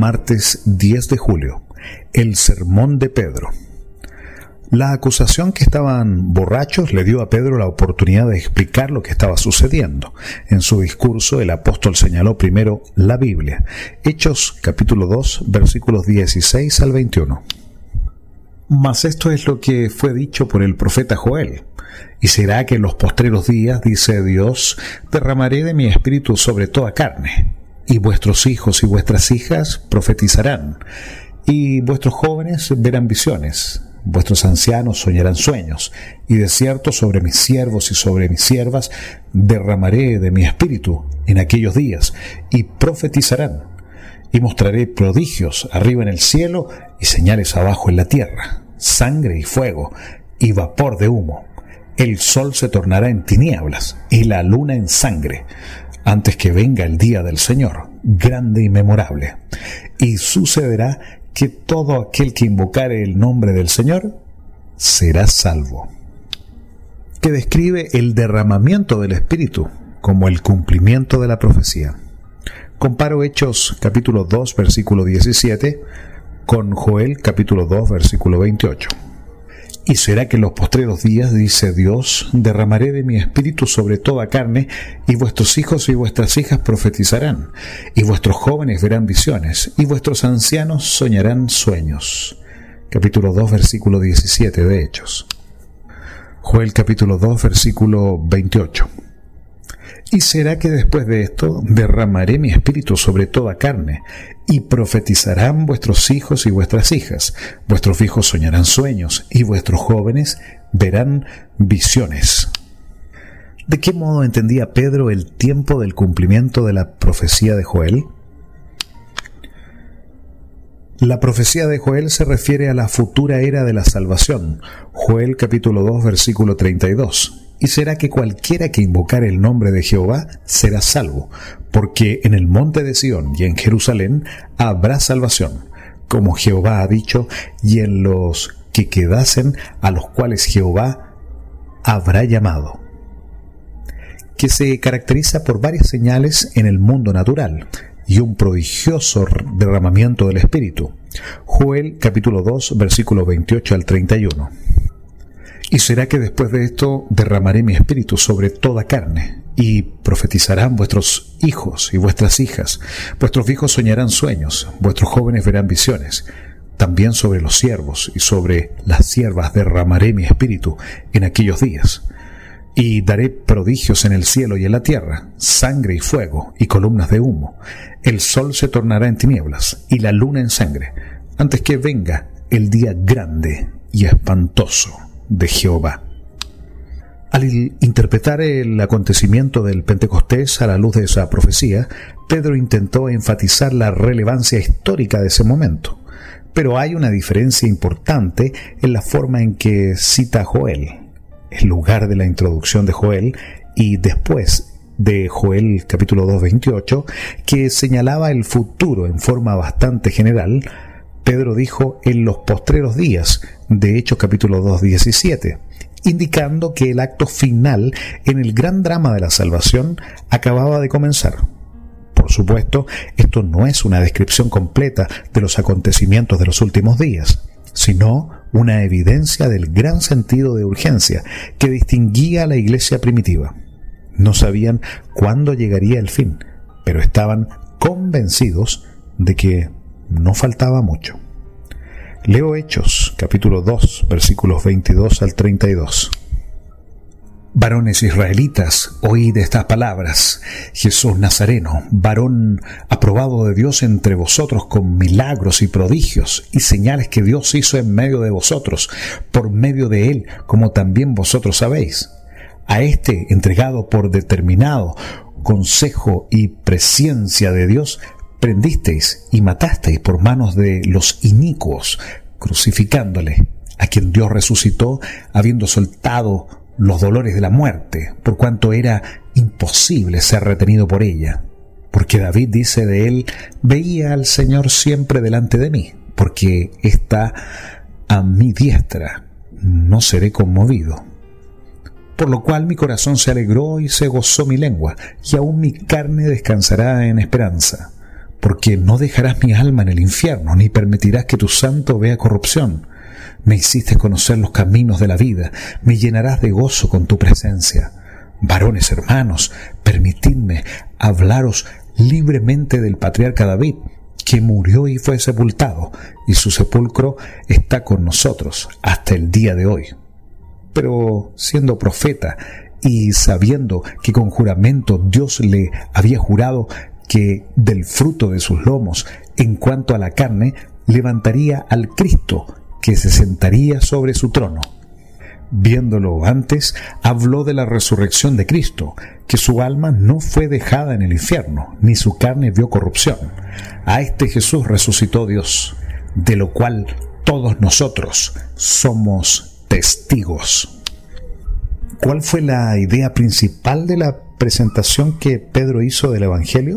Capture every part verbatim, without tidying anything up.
Martes diez de julio. El sermón de Pedro. La acusación que estaban borrachos le dio a Pedro la oportunidad de explicar lo que estaba sucediendo. En su discurso, el apóstol señaló primero la Biblia. Hechos capítulo dos, versículos dieciséis al veintiuno. Mas esto es lo que fue dicho por el profeta Joel. Y será que en los postreros días, dice Dios, derramaré de mi espíritu sobre toda carne, y vuestros hijos y vuestras hijas profetizarán, y vuestros jóvenes verán visiones, vuestros ancianos soñarán sueños, y de cierto sobre mis siervos y sobre mis siervas derramaré de mi espíritu en aquellos días, y profetizarán, y mostraré prodigios arriba en el cielo y señales abajo en la tierra, sangre y fuego, y vapor de humo. El sol se tornará en tinieblas y la luna en sangre, antes que venga el día del Señor, grande y memorable. Y sucederá que todo aquel que invocare el nombre del Señor será salvo. Que describe el derramamiento del Espíritu como el cumplimiento de la profecía. Comparo Hechos capítulo dos, versículo diecisiete, con Joel capítulo dos, versículo veintiocho. Y será que en los postreros días, dice Dios, derramaré de mi espíritu sobre toda carne, y vuestros hijos y vuestras hijas profetizarán, y vuestros jóvenes verán visiones, y vuestros ancianos soñarán sueños. Capítulo dos, versículo diecisiete de Hechos. Joel capítulo dos, versículo veintiocho. Y será que después de esto derramaré mi espíritu sobre toda carne, y profetizarán vuestros hijos y vuestras hijas, vuestros hijos soñarán sueños, y vuestros jóvenes verán visiones. ¿De qué modo entendía Pedro el tiempo del cumplimiento de la profecía de Joel? La profecía de Joel se refiere a la futura era de la salvación. Joel capítulo dos, versículo treinta y dos. Y será que cualquiera que invocare el nombre de Jehová será salvo, porque en el monte de Sión y en Jerusalén habrá salvación, como Jehová ha dicho, y en los que quedasen, a los cuales Jehová habrá llamado. Que se caracteriza por varias señales en el mundo natural y un prodigioso derramamiento del Espíritu. Joel capítulo dos, versículo veintiocho al treinta y uno. Y será que después de esto derramaré mi espíritu sobre toda carne, y profetizarán vuestros hijos y vuestras hijas, vuestros hijos soñarán sueños, vuestros jóvenes verán visiones. También sobre los siervos y sobre las siervas derramaré mi espíritu en aquellos días. Y daré prodigios en el cielo y en la tierra, sangre y fuego y columnas de humo. El sol se tornará en tinieblas y la luna en sangre, antes que venga el día grande y espantoso de Jehová. Al interpretar el acontecimiento del Pentecostés a la luz de esa profecía, Pedro intentó enfatizar la relevancia histórica de ese momento. Pero hay una diferencia importante en la forma en que cita a Joel, en lugar de la introducción de Joel y después de Joel capítulo dos, veintiocho, que señalaba el futuro en forma bastante general. Pedro dijo en los postreros días, de Hechos capítulo dos, diecisiete, indicando que el acto final en el gran drama de la salvación acababa de comenzar. Por supuesto, esto no es una descripción completa de los acontecimientos de los últimos días, sino una evidencia del gran sentido de urgencia que distinguía a la iglesia primitiva. No sabían cuándo llegaría el fin, pero estaban convencidos de que no faltaba mucho. Leo Hechos, capítulo dos, versículos veintidós al treinta y dos. Varones israelitas, oíd estas palabras. Jesús Nazareno, varón aprobado de Dios entre vosotros con milagros y prodigios y señales que Dios hizo en medio de vosotros, por medio de él, como también vosotros sabéis. A este, entregado por determinado consejo y presciencia de Dios, prendisteis y matasteis por manos de los inicuos, crucificándole, a quien Dios resucitó, habiendo soltado los dolores de la muerte, por cuanto era imposible ser retenido por ella. Porque David dice de él: veía al Señor siempre delante de mí, porque está a mi diestra, no seré conmovido. Por lo cual mi corazón se alegró y se gozó mi lengua, y aún mi carne descansará en esperanza. porque no dejarás mi alma en el infierno, ni permitirás que tu santo vea corrupción. Me hiciste conocer los caminos de la vida, me llenarás de gozo con tu presencia. Varones hermanos, permitidme hablaros libremente del patriarca David, que murió y fue sepultado, y su sepulcro está con nosotros hasta el día de hoy. Pero siendo profeta y sabiendo que con juramento Dios le había jurado que del fruto de sus lomos, en cuanto a la carne, levantaría al Cristo, que se sentaría sobre su trono. Viéndolo antes, habló de la resurrección de Cristo, que su alma no fue dejada en el infierno, ni su carne vio corrupción. A este Jesús resucitó Dios, de lo cual todos nosotros somos testigos. ¿Cuál fue la idea principal de la presentación que Pedro hizo del Evangelio?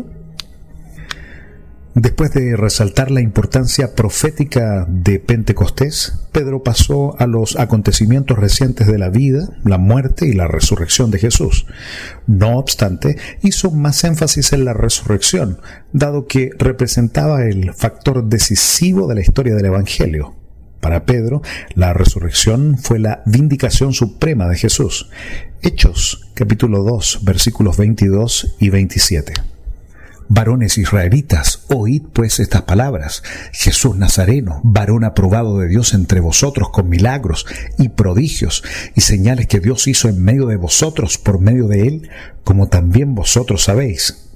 Después de resaltar la importancia profética de Pentecostés, Pedro pasó a los acontecimientos recientes de la vida, la muerte y la resurrección de Jesús. No obstante, hizo más énfasis en la resurrección, dado que representaba el factor decisivo de la historia del Evangelio. Para Pedro, la resurrección fue la vindicación suprema de Jesús. Hechos, capítulo dos, versículos veintidós y veintisiete. Varones israelitas, oíd pues estas palabras. Jesús Nazareno, varón aprobado de Dios entre vosotros con milagros y prodigios y señales que Dios hizo en medio de vosotros por medio de él, como también vosotros sabéis.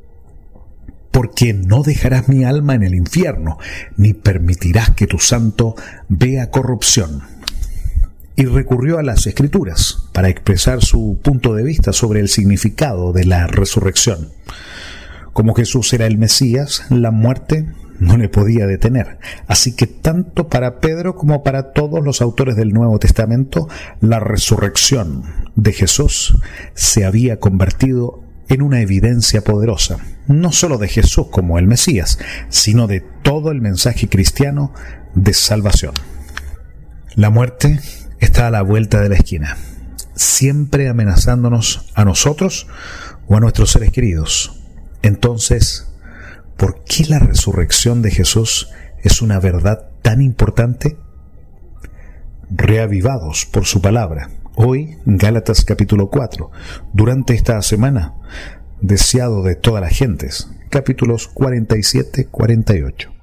Porque no dejarás mi alma en el infierno, ni permitirás que tu santo vea corrupción. Y recurrió a las Escrituras para expresar su punto de vista sobre el significado de la resurrección. Como Jesús era el Mesías, la muerte no le podía detener. Así que tanto para Pedro como para todos los autores del Nuevo Testamento, la resurrección de Jesús se había convertido en una evidencia poderosa, no solo de Jesús como el Mesías, sino de todo el mensaje cristiano de salvación. La muerte está a la vuelta de la esquina, siempre amenazándonos a nosotros o a nuestros seres queridos. Entonces, ¿por qué la resurrección de Jesús es una verdad tan importante? Reavivados por su palabra. Hoy, Gálatas capítulo cuatro. Durante esta semana, deseado de todas las gentes. Capítulos cuarenta y siete a cuarenta y ocho.